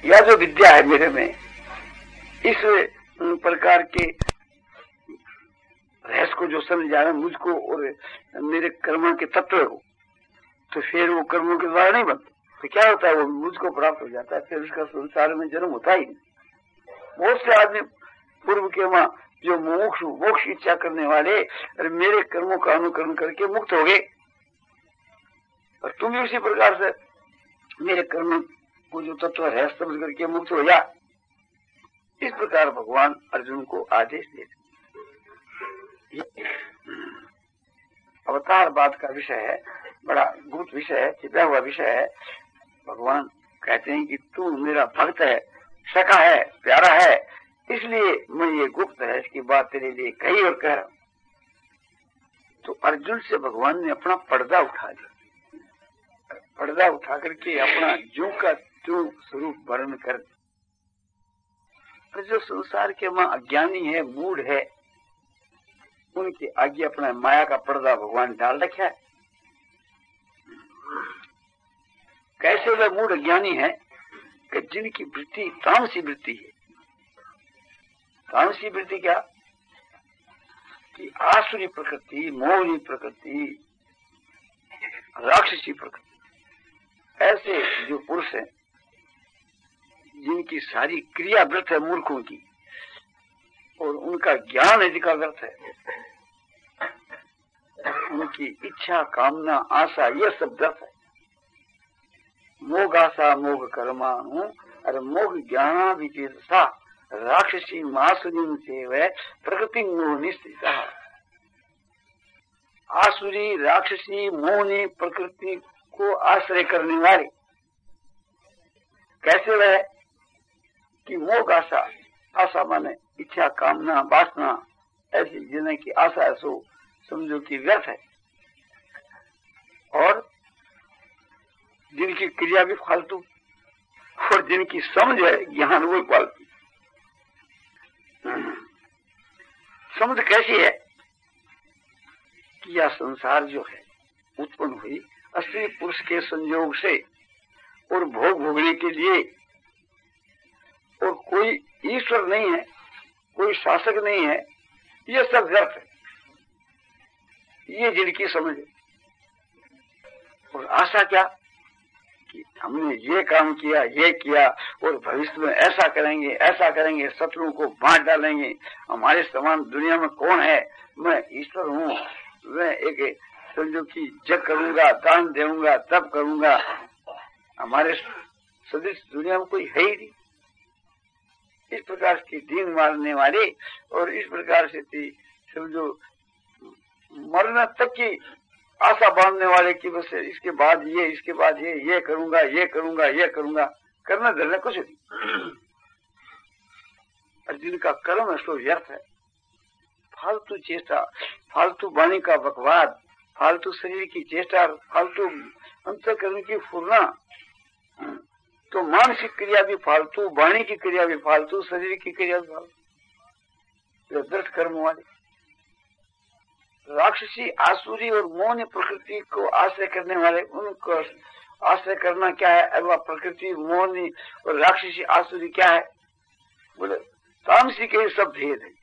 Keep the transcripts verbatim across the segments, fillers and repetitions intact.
या जो विद्या है मेरे में, इस प्रकार के रहस्य को जो समझ जा रहा है मुझको और मेरे कर्मों के तत्व को, तो फिर वो कर्मों के द्वारा नहीं बनते, तो क्या होता है, वो मुझको प्राप्त हो जाता है, फिर उसका संसार में जन्म होता ही नहीं। बहुत से आदमी पूर्व के वहां जो मोक्ष मोक्ष इच्छा करने वाले और मेरे कर्मों का अनुकरण करके मुक्त हो गए, और तुम भी उसी प्रकार से मेरे कर्म को जो तत्व है समझ करके मुक्त हो जा। इस प्रकार भगवान अर्जुन को आदेश देते। अवतार बाद का विषय है, बड़ा गुप्त विषय है, छिपा हुआ विषय है। भगवान कहते हैं कि तू मेरा भक्त है, सखा है, प्यारा है, इसलिए मैं ये गुप्त है इसकी बात तेरे लिए कही और कह रहा हूं। तो अर्जुन से भगवान ने अपना पर्दा उठा दिया, पर्दा उठा करके अपना जो का जो स्वरूप वर्णन कर। जो संसार के मां अज्ञानी है, मूढ़ है, उनके आगे अपना माया का पर्दा भगवान डाल रखा है। कैसे वह मूढ़ ज्ञानी है कि जिनकी वृत्ति तामसी वृत्ति है। तामसी वृत्ति क्या कि आसुरी प्रकृति, मोहनी प्रकृति, राक्षसी प्रकृति, ऐसे जो पुरुष हैं जिनकी सारी क्रिया व्यर्थ है मूर्खों की, और उनका ज्ञान अधिका व्यर्थ है, उनकी इच्छा कामना आशा यह सब व्यर्थ है। मोग आशा मोग कर्माणु अरे मोग ज्ञाना विचेतसा राक्षसी मासुरी से प्रकृति मोह निस्थिता। आसुरी राक्षसी मोहनी प्रकृति को आश्रय करने वाले कैसे वह कि मोग आशा, आशा माने इच्छा कामना वासना, ऐसी जिन्हें की आशा है सो समझो कि व्यर्थ है, और जिनकी क्रिया भी फालतू और जिनकी समझ है ज्ञान वो फालतू। समझ कैसी है कि यह संसार जो है उत्पन्न हुई स्त्री पुरुष के संयोग से और भोग भोगने के लिए, और कोई ईश्वर नहीं है, कोई शासक नहीं है, ये सब व्यर्थ है, ये जिनकी समझ है। और आशा क्या कि हमने ये काम किया, ये किया, और भविष्य में ऐसा करेंगे, ऐसा करेंगे, शत्रुओं को बांट डालेंगे, हमारे समान दुनिया में कौन है, मैं ईश्वर हूँ, मैं एक समझो कि जग करूंगा, दान दूंगा, तब करूंगा, हमारे सदृश दुनिया में कोई है ही नहीं। इस प्रकार की दीन मारने वाले और इस प्रकार से समझो मरना तक की आशा बांधने वाले की बस इसके बाद ये, इसके बाद ये, ये करूंगा, ये करूंगा, ये करूंगा, करना धरना कुछ नहीं। और जिनका कर्म है सो व्यर्थ है, फालतू चेष्टा, फालतू वाणी का बकवाद, फालतू शरीर की चेष्टा, फालतू अंतःकरण की फुरना, तो मानसिक क्रिया भी फालतू, वाणी की क्रिया भी फालतू, शरीर की क्रिया भी फालतू, व्यर्थ कर्म वाले। राक्षसी आसुरी और मोहनी प्रकृति को आश्रय करने वाले, उनको आश्रय करना क्या है, अथवा प्रकृति मोहनी और राक्षसी आसुरी क्या है, बोले तामसी के सब भेद है।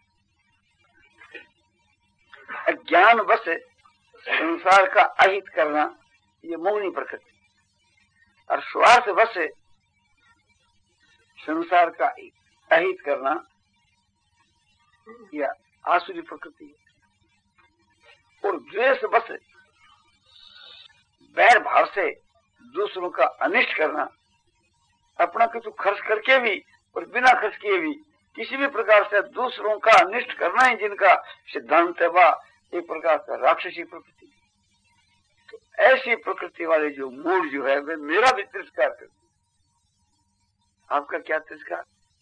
ज्ञान बस संसार का अहित करना ये मोहनी प्रकृति, और स्वार्थ बस संसार का अहित करना यह आसुरी प्रकृति है। और द्वेष बस बैर भाव से दूसरों का अनिष्ट करना, अपना कुछ खर्च करके भी और बिना खर्च किए भी किसी भी प्रकार से दूसरों का अनिष्ट करना ही जिनका सिद्धांत है, वह एक प्रकार का राक्षसी प्रकृति। तो ऐसी प्रकृति वाले जो मूड जो है वे मेरा भी तिरस्कार करते। आपका क्या तिरस्कार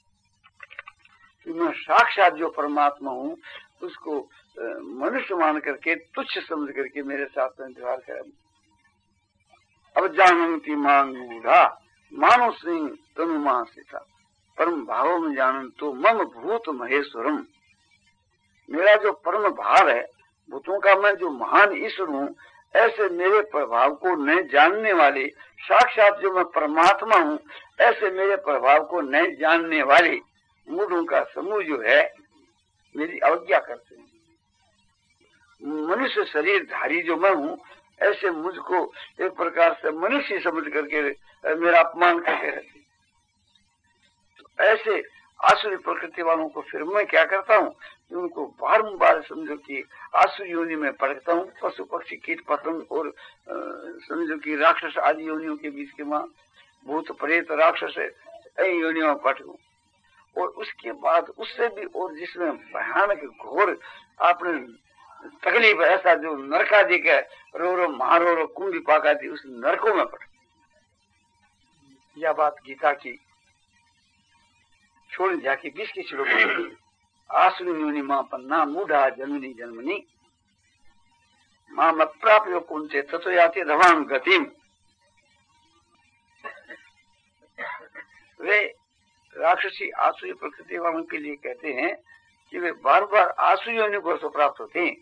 कि मैं साक्षात जो परमात्मा हूँ उसको मनुष्य मान करके, तुच्छ समझ करके मेरे साथ में व्यवहार करें। अब जानती मांगूढ़ा मानो सिंह तनु मां सीता परम भाव में जानन तो मम भूत महेश्वरम। मेरा जो परम भाव है, भूतों का मैं जो महान ईश्वर हूँ, ऐसे मेरे प्रभाव को न जानने वाले, साक्षात जो मैं परमात्मा हूँ ऐसे मेरे प्रभाव को न जानने वाले मूढ़ों का समूह जो है मेरी अवज्ञा करते हैं। मनुष्य शरीर धारी जो मैं हूँ ऐसे मुझको एक प्रकार से मनुष्य समझ करके मेरा अपमान करके रहते। तो ऐसे आसुरी प्रकृति वालों को फिर मैं क्या करता हूँ, उनको बारंबार समझो कि आसुरी योनि में पढ़ता हूँ, पशु पक्षी कीट पतंग और समझो कि राक्षस आदि योनियों के बीच के मां भूत प्रेत राक्षस ऐसी योनियों में पढ़ूं। और उसके बाद उससे भी और जिसमें भयानक घोर आपने तकलीफ ऐसा जो नरकादि के रो रो मारो रो कुंभी पाका थी उस नरकों में पड़। यह बात गीता की छोड़ जाके बीस की श्लोक आसुरी योनि मां पन्ना मूढ़ा जन्मनी जन्मनी मां अप्राप्य कुंते ततो याति धवाम गतिम। वे राक्षसी आसुरी प्रकृति वालों के लिए कहते हैं कि वे बार बार आसुरी योनि को तो प्राप्त होते हैं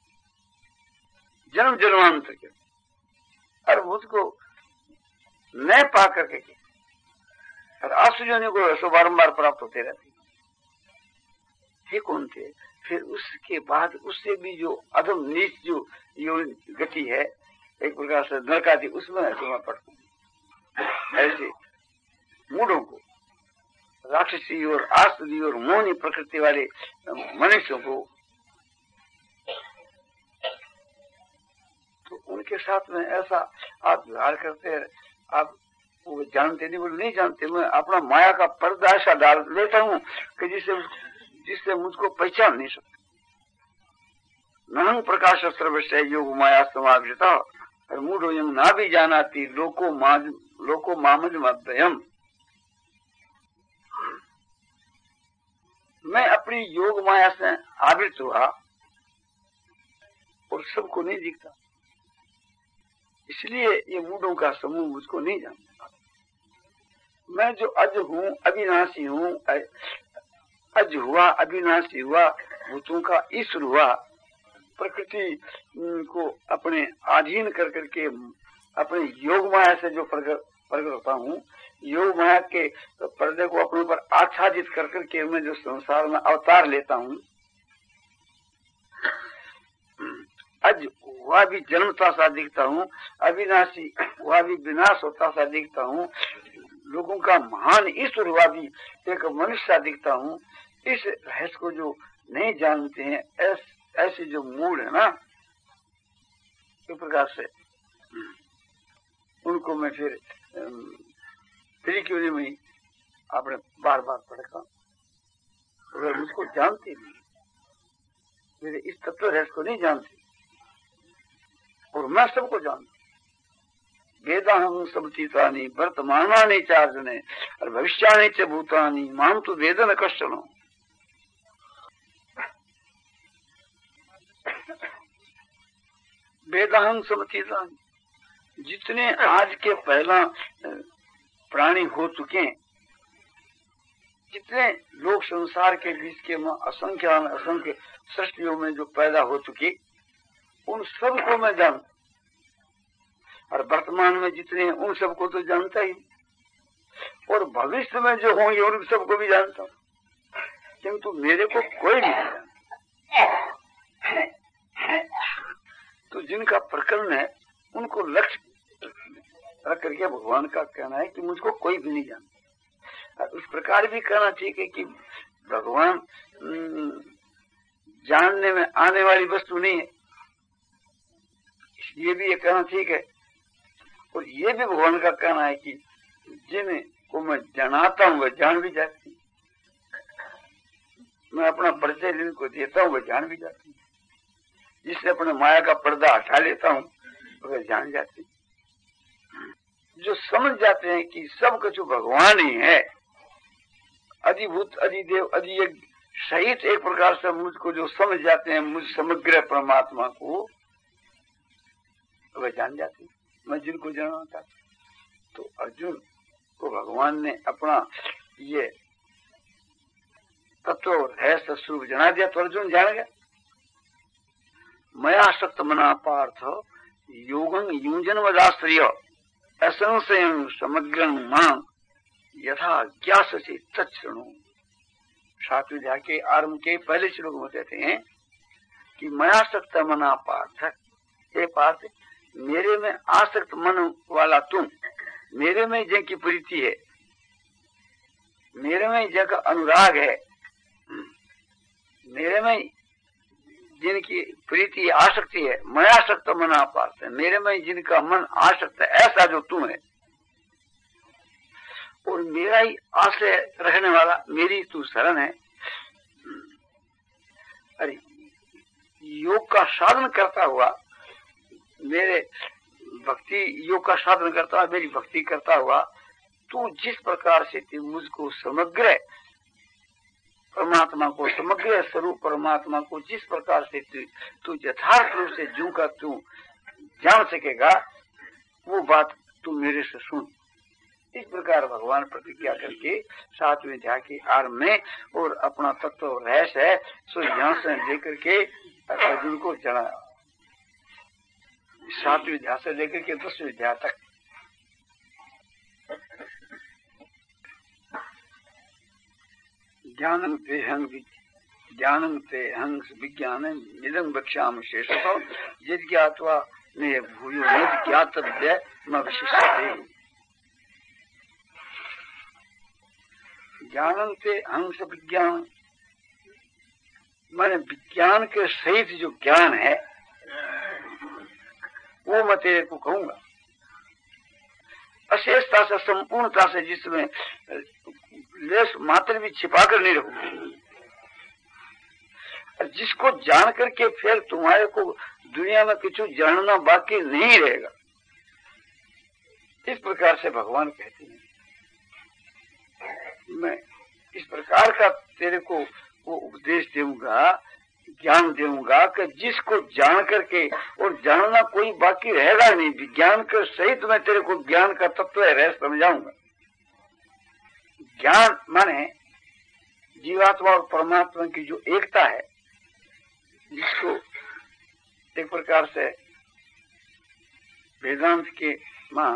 जन्म जन्मांतर के, और मुझको न पा करके और आसुरी योनि को ऐसा बारंबार प्राप्त होते रहते हे कौन थे। फिर उसके बाद उससे भी जो अधम नीच जो योनि गति है एक प्रकार से नरकादि उसमें ऐसे मैं पढ़ता हूँ। ऐसे मूढ़ों को, राक्षसी और आसुरी और मोहनी प्रकृति वाले मनुष्यों को, तो उनके साथ में ऐसा आप व्यवहार करते हैं, आप वो जानते नहीं, वो नहीं जानते। मैं अपना माया का पर्दा ऐसा डाल लेता हूँ कि जिससे जिससे मुझको पहचान नहीं सकते। नहं प्रकाश सर्वस्य योग माया समावृता और मूढ़ो यंग ना भी जानाती लोको माज लोको मामज मध्यम। मैं अपनी योग माया से आवृत हुआ और सबको नहीं दिखता, इसलिए ये मूढ़ों का समूह मुझको नहीं जानता। मैं जो अज हूँ, अविनाशी हूँ, अज हुआ अविनाशी हुआ, भूतों का ईश्वर हुआ, प्रकृति को अपने अधीन कर करके अपने योग माया से जो प्रकट प्रकट होता हूँ, योग माया के पर्दे को अपने ऊपर आच्छादित कर करके मैं जो संसार में अवतार लेता हूँ, अज वह भी जन्मता सा दिखता हूँ, अविनाशी वह भी विनाश होता सा दिखता हूँ, लोगों का महान ईश्वर हुआ भी एक मनुष्य सा दिखता हूँ। इस रहस्य को जो नहीं जानते हैं ऐस, ऐसे जो मूड है ना, इस प्रकार से उनको मैं फिर फिर क्यों नहीं आपने बार बार पढ़ा, वे मुझको जानते नहीं, मेरे इस तत्व रहस्य को नहीं जानते और मैं सबको जानता। वेदाहं सबतीतानि वर्तमानानि चार्जने और भविष्यानि च भूतानि मां तु वेदन कश्चन। वेदाहं सबतीतानि, जितने आज के पहला प्राणी हो चुके, जितने लोग संसार के बीच के में असंख्य असंख्य सृष्टियों में जो पैदा हो चुके, उन सबको मैं जानता। और वर्तमान में जितने हैं उन सबको तो जानता ही, और भविष्य में जो होंगे उन सबको भी जानता हूँ, किंतु मेरे को कोई नहीं जानता। तो जिनका प्रकरण है उनको लक्ष्य रख करके भगवान का कहना है कि मुझको कोई भी नहीं जानता। उस प्रकार भी कहना ठीक है कि भगवान जानने में आने वाली वस्तु नहीं है, इसलिए भी ये कहना ठीक है। और ये भी भगवान का कहना है कि जिनको मैं जनाता हूँ वह जान भी जाती है, मैं अपना परिचय जिनको देता हूँ वह जान भी जाती है, जिससे अपने माया का पर्दा हटा लेता हूँ वह जान जाती है। जो समझ जाते हैं कि सब कुछ भगवान ही है, अधिभूत अधिदेव अधियज्ञ सहित एक प्रकार से मुझको जो समझ जाते हैं, मुझ समग्र परमात्मा को वह जान जाती है, मैं जिनको जानना चाहता। तो अर्जुन को भगवान ने अपना ये तत्व रहस्य स्वरूप जना दिया, तो अर्जुन जान गया। मया सक्त मना पार्थ योगं युंजन वदाश्रय असंशयं समग्रं मां यथा ज्ञाससे तत्शृणु। सातवें अध्याय के आरंभ के पहले श्लोक में कहते हैं कि मयासक्त मना पार्थ, हे पार्थ मेरे में आसक्त मन वाला तुम, मेरे में जिनकी प्रीति है, मेरे में जिनका अनुराग है, मेरे में जिनकी प्रीति आसक्ति है, मैं आसक्त मना पार्थ, मेरे में जिनका मन आसक्त है, ऐसा जो तू है और मेरा ही आश्रय रहने वाला, मेरी तू शरण है। अरे योग का साधन करता हुआ, मेरे भक्ति योग का साधन करता हुआ, मेरी भक्ति करता हुआ तू जिस प्रकार से तू मुझको समग्र परमात्मा को, समग्र स्वरूप परमात्मा को जिस प्रकार से तू तू यथार्थ रूप से जू का तू जान सकेगा, वो बात तू मेरे से सुन। इस प्रकार भगवान प्रतिज्ञा करके सातवें अध्याय के आरंभ में और अपना तत्व रहस्य है सो यहाँ से लेकर के अर्जुन को जनाया। सातवें अध्याय से लेकर के दसवें अध्याय तक ज्ञानं ते हं ज्ञानं ते हं विज्ञानं निदं वक्ष्यामि शेषतः यज्ञात्वा ने भूयो न ज्ञातव्य न विशिष्यते। ज्ञानं ते हंस विज्ञान माने विज्ञान के सहित जो ज्ञान है वो मैं तेरे को कहूंगा, अशेषता से संपूर्णता से, जिसमें लेस मात्र भी छिपा कर नहीं रखूंगा, जिसको जान करके फिर तुम्हारे को दुनिया में कुछ जानना बाकी नहीं रहेगा। इस प्रकार से भगवान कहते हैं मैं इस प्रकार का तेरे को वो उपदेश दूंगा, ज्ञान दूंगा कि जिसको जान करके और जानना कोई बाकी रहेगा नहीं, विज्ञान के सहित मैं तेरे को ज्ञान का तत्व है रहस्य समझाऊंगा। ज्ञान माने जीवात्मा और परमात्मा की जो एकता है, जिसको एक प्रकार से वेदांत के मां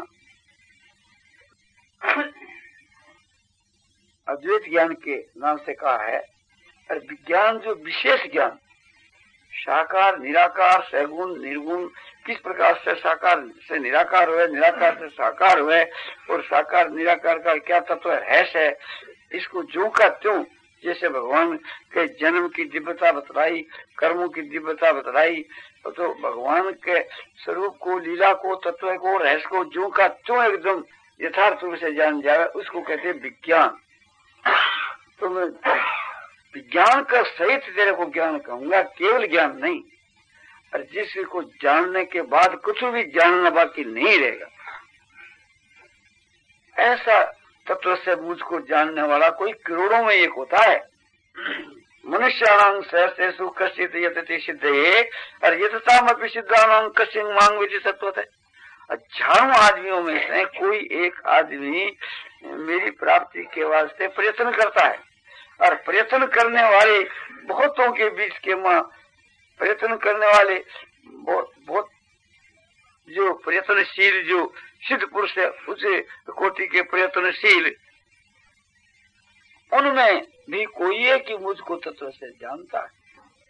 अद्वैत ज्ञान के नाम से कहा है। और विज्ञान जो विशेष ज्ञान, साकार निराकार सगुण निर्गुण, किस प्रकार से साकार से निराकार हुए, निराकार से साकार हुए और साकार निराकार का क्या तत्व रहस्य है, इसको जो का त्यों, जैसे भगवान के जन्म की दिव्यता बतलाई, कर्मों की दिव्यता बतलाई, तो भगवान के स्वरूप को, लीला को, तत्व को, रहस्य को जो का त्यों एकदम यथार्थ रूप से जान जाए, उसको कहते हैं विज्ञान। तो मैं विज्ञान का सहित तेरे को ज्ञान कहूंगा, केवल ज्ञान नहीं, और जिसको जानने के बाद कुछ भी जानना बाकी नहीं रहेगा, ऐसा तत्व से मुझको जानने वाला कोई करोड़ों में एक होता है। मनुष्याणां सहस्रेषु कश्चित् यतते सिद्धये और यततामपि सिद्धानां कश्चित् मां विद्धि सत्वते। हजारों आदमियों में से कोई एक आदमी मेरी प्राप्ति के वास्ते प्रयत्न करता है, और प्रयत्न करने वाले बहुतों के बीच के मां प्रयत्न करने वाले बहुत बहुत जो प्रयत्नशील, जो सिद्ध पुरुष है, उसे कोटि के प्रयत्नशील, उनमें भी कोई है कि मुझको तत्व से जानता है,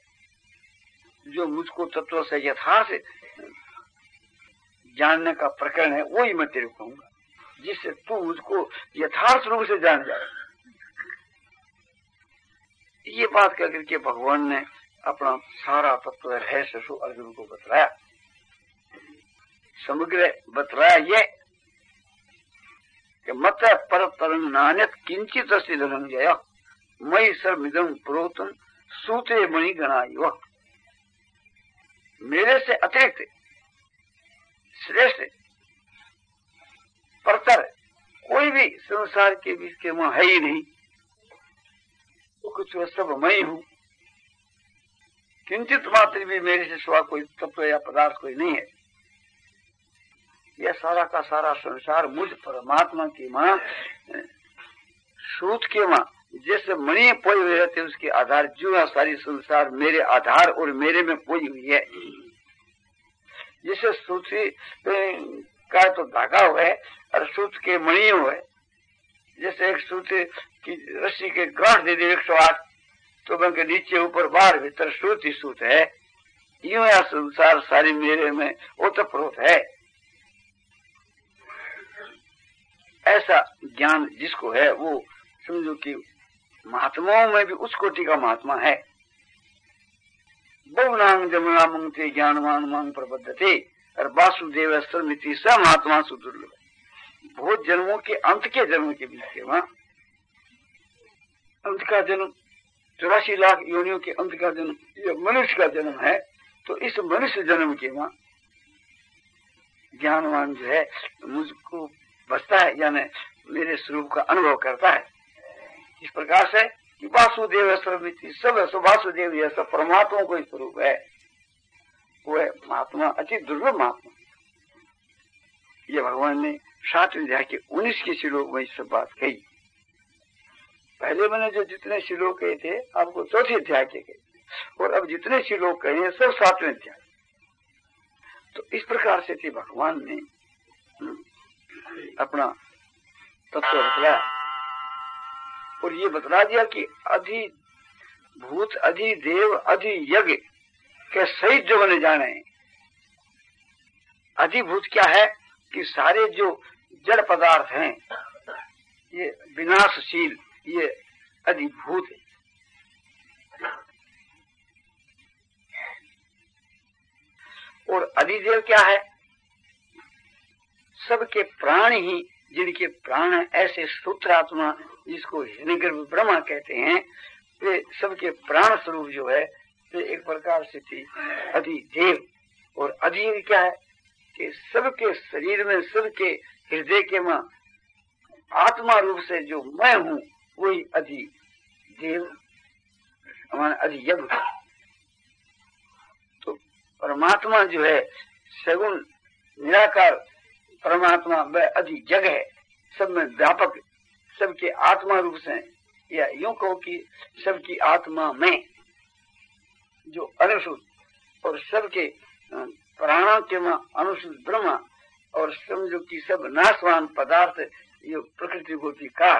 जो मुझको तत्व से यथार्थ जानने का प्रकरण है, वही मैं तेरे को कहूंगा, जिससे तू मुझको यथार्थ रूप से जान जाए। ये बात कह करके भगवान ने अपना सारा तत्व रहस्य अर्जुन को बतलाया। समग्र बतलाया ये कि मत पर तरंग नान्यत किंचित अस्ति धनंजय मयि सर्वमिदं प्रोतम सूते मणि गणाय। मेरे से अतिरिक्त श्रेष्ठ परतर कोई भी संसार के बीच के वहां है ही नहीं, तो कुछ सब मैं ही हूं, किंचित मात्र भी मेरे से सिवा कोई तत्व या पदार्थ कोई नहीं है। यह सारा का सारा संसार मुझ परमात्मा की मां सूत के मां जैसे मणि पोई हुए रहते उसके आधार, जो सारी संसार मेरे आधार और मेरे में पोई हुई है। जैसे सूती का तो धागा है और सूत के मणियों है। जैसे एक सूत की रस्सी के गांठ दे दे एक सौ आठ तो उनके नीचे ऊपर बाहर भीतर सूत ही सूत है। यूं या संसार सारी मेरे में ओतप्रोत है। ऐसा ज्ञान जिसको है वो समझो कि महात्माओं में भी उस कोटि का महात्मा है। बहुनांग जमुना मंगते ज्ञानवान मांग प्रबद्धते और वासुदेव सर्वमिति स महात्मा सुदुर्लभ। बहुत जन्मों के अंत के जन्म के बीच के वहां अंत का जन्म चौरासी लाख योनियों के अंत का जन्म ये मनुष्य का जन्म है। तो इस मनुष्य जन्म के वहां ज्ञानवान जो है मुझको बसता है, यानी मेरे स्वरूप का अनुभव करता है। इस प्रकार से कि वासुदेव सर्वमिति सब है, वासुदेव यह सब परमात्मा को स्वरूप है। वो है महात्मा, अति दुर्लभ महात्मा। ये भगवान ने सातवें अध्याय के उन्नीस के श्लोक में सब बात कही। पहले मैंने जो जितने श्लोक कहे थे आपको चौथे अध्याय के कहे, और अब जितने श्लोक कहे हैं सब सातवें अध्याय। तो इस प्रकार से थी भगवान ने अपना तत्व बतलाया और ये बतला दिया कि अधिभूत अधिदेव अधियज्ञ के सहित जो बने जाने। अधिभूत क्या है कि सारे जो जड़ पदार्थ हैं ये विनाशशील, ये अधिभूत है। और अधिदेव क्या है? सबके प्राण ही, जिनके प्राण ऐसे सूत्रात्मा जिसको हिरण्यगर्भ ब्रह्मा कहते हैं, वे सबके प्राण स्वरूप जो है वे एक प्रकार से थी अधिदेव। और अधिदेव क्या है कि सबके शरीर में, सबके हृदय के में आत्मा रूप से जो मैं हूं वही अधिदेव हमारा अधियज्ञ। तो परमात्मा जो है सगुण निराकार परमात्मा वह अधियज्ञ है, सब में व्यापक, सबके आत्मा रूप से, या यूं कहो कि सबकी आत्मा में जो अनुसूत और सबके प्राणों के में अनुसूत ब्रह्मा और समझो कि सब नाशवान पदार्थ ये प्रकृति को विकार,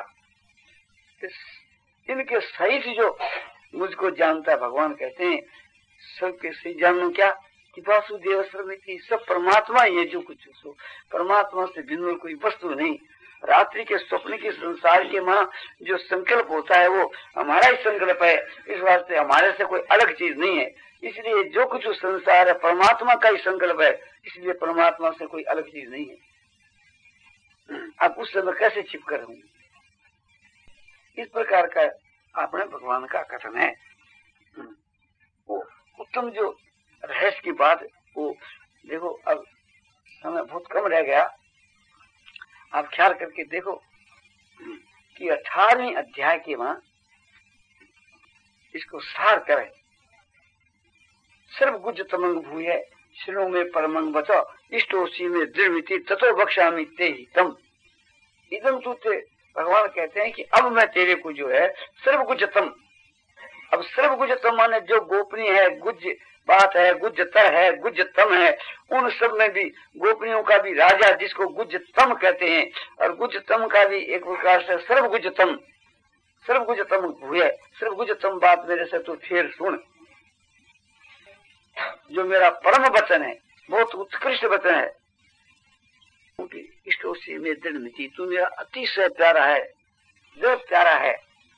इनके सही से जो मुझको जानता है भगवान कहते हैं सबके सही जानना क्या कि वासुदेव सर्वमिति सब परमात्मा ही है। जो कुछ सो परमात्मा से भिन्न कोई वस्तु नहीं। रात्रि के स्वप्न के संसार के मां जो संकल्प होता है वो हमारा ही संकल्प है, इस वास्ते हमारे से कोई अलग चीज नहीं है। इसलिए जो कुछ संसार है परमात्मा का ही संकल्प है, इसलिए परमात्मा से कोई अलग चीज नहीं है। आप उस समय कैसे छिप कर होंगे? इस प्रकार का आपने भगवान का कथन है। वो उत्तम जो रहस्य की बात वो देखो, अब समय बहुत कम रह गया, आप ख्याल करके देखो कि अठारहवीं अध्याय के वहां इसको सार करें। सर्व गुज तमंग भूये श्रो में परमंग बचो इष्टोसी में दृढ़मिति ततो बक्षामि ते हितम। इदम तुते भगवान कहते हैं कि अब मैं तेरे को जो है सर्वगुजतम, अब सर्वगुजतम माने जो गोपनीय है, गुज बात है, गुज्जतर है, गुज्जतम है, उन सब में भी गोपनीयों का भी राजा जिसको गुज्जतम कहते हैं, और गुज्जतम का भी एक प्रकार से सर्वगुज्जतम, सर्वगुज्जतम हुए। सर्वगुज्जतम बात मेरे से तो फिर सुन, जो मेरा परम वचन है, बहुत उत्कृष्ट वचन है, क्योंकि इष्टोसी में दृढ़ मिति, तू मेरा अतिशय प्यारा है, जो प्यारा है,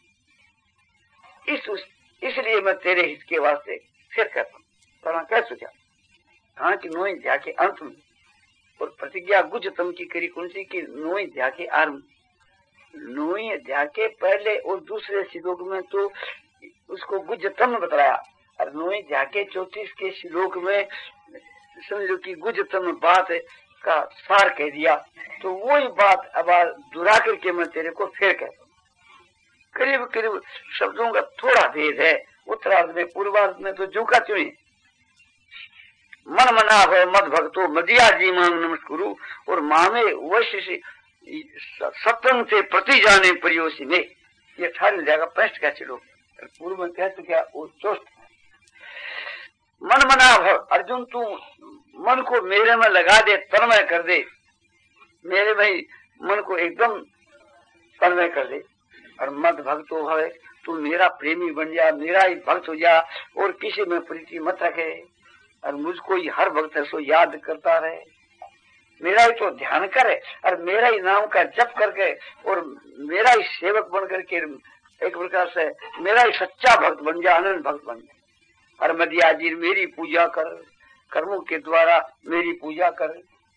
इस इसलिए मैं तेरे हित के वास्ते फिर करता हूँ। पर कह चुका हाँ कि नोई ध्या के अंत में, और प्रतिज्ञा गुज्जतम की करी कौन सी कि नोई ध्या के आरंभ, नोई ध्या के पहले और दूसरे श्लोक में तो उसको गुज्जतम बताया, और नोई ध्या के चौतीस के श्लोक में समझो कि गुज्जतम बात का सार कह दिया। तो वही बात अब दुरा करके मैं तेरे को फिर कहता हूँ। करीब करीब शब्दों का थोड़ा भेद है, उत्तरार्ध में पूर्वार्ध में तो जो का त्यों ही मन मना भय मद भक्तो मदिया जी मांग नमस्कुरु और मामे वैश्य सप्तम से प्रति जाने परियोशी में, ये अठारह जाएगा पैंसठ का श्लोक। पूर्व में कह तो क्या वो चौष्ट मन मना भव, अर्जुन तू मन को मेरे में लगा दे, तन्मय कर दे, मेरे में मन को एकदम तन्मय कर दे। और मत भक्त हो भवे, तू मेरा प्रेमी बन जा, मेरा ही भक्त हो जा और किसी में प्रीति मत रखे और मुझको ही हर वक्त सो याद करता रहे, मेरा ही तो ध्यान करे और मेरा ही नाम का जप करके और मेरा ही सेवक बन करके एक प्रकार से मेरा ही सच्चा भक्त बन जा, अनंत भक्त बन जा। और मदियाजीर मेरी पूजा कर, कर्मों के द्वारा मेरी पूजा कर,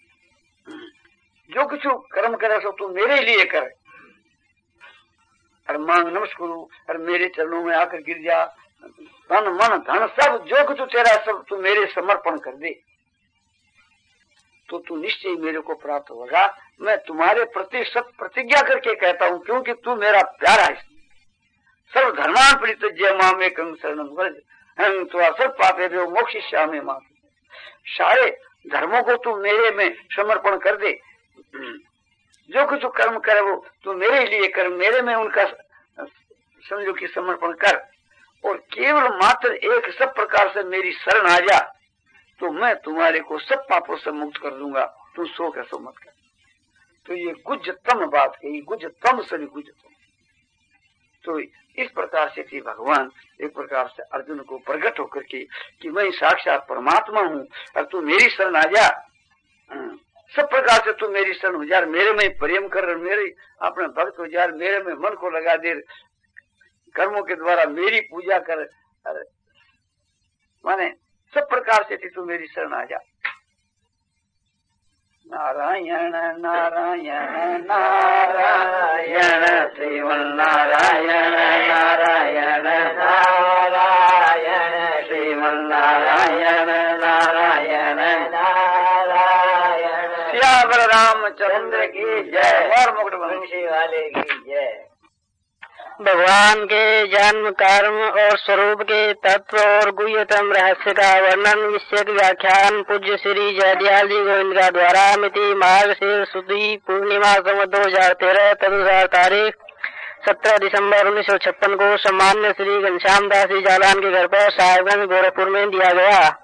जो कुछ कर्म करे सो तू मेरे लिए करे और मांग नमस्कार और मेरे चरणों में आकर गिर जा, तन मन धन सब जो कुछ तेरा सब तू मेरे समर्पण कर दे, तो तू निश्चय मेरे को प्राप्त होगा। मैं तुम्हारे प्रति सब प्रतिज्ञा करके कहता हूँ, क्योंकि तू मेरा प्यारा है। सर्व धर्मान परित्यज्य माम एकं शरणं व्रज, अहं त्वा सर्व पापेभ्यो मोक्षयिष्यामि मा। सारे धर्मों को तू मेरे में समर्पण कर दे, जो कुछ कर्म करे वो तू मेरे लिए कर, मेरे में उनका समझो कि समर्पण कर और केवल मात्र एक सब प्रकार से मेरी शरण आ जा, तो मैं तुम्हारे को सब पापों से मुक्त कर दूंगा, तुम सो कैसो मत कर। तो ये गुज्जतम बात कही, गुज्जतम से भी गुज्जतम। तो इस प्रकार से थी भगवान एक प्रकार से अर्जुन को प्रकट होकर के कि मैं साक्षात परमात्मा हूँ और तू मेरी शरण आ जा, सब प्रकार से तू मेरी शरण हो जा, मेरे में प्रेम कर, मेरे अपने भक्त हो जा, मेरे में मन को लगा दे, कर्मों के द्वारा मेरी पूजा कर, माने सब प्रकार से तू मेरी शरण आ जा। नारायण नारायण नारायण श्रीमन नारायण नारायण नारायण श्रीमन नारायण नारायण नारायण। श्याम रामचंद्र की जय और मुकुट वंशी वाले की जय। भगवान के जन्म, कर्म और स्वरूप के तत्व और गुह्यतम रहस्य का वर्णन, विषय व्याख्यान पूज्य श्री जयदयाल जी गोविंद का द्वारा मिति मार्गशीर्ष शुद्धि पूर्णिमा संवत दो हजार तेरह तदनुसार तारीख सत्रह दिसंबर उन्नीस सौ छप्पन को सम्मान्य श्री घनश्याम दास जी जालान के घर पर साहेबगंज गोरखपुर में दिया गया।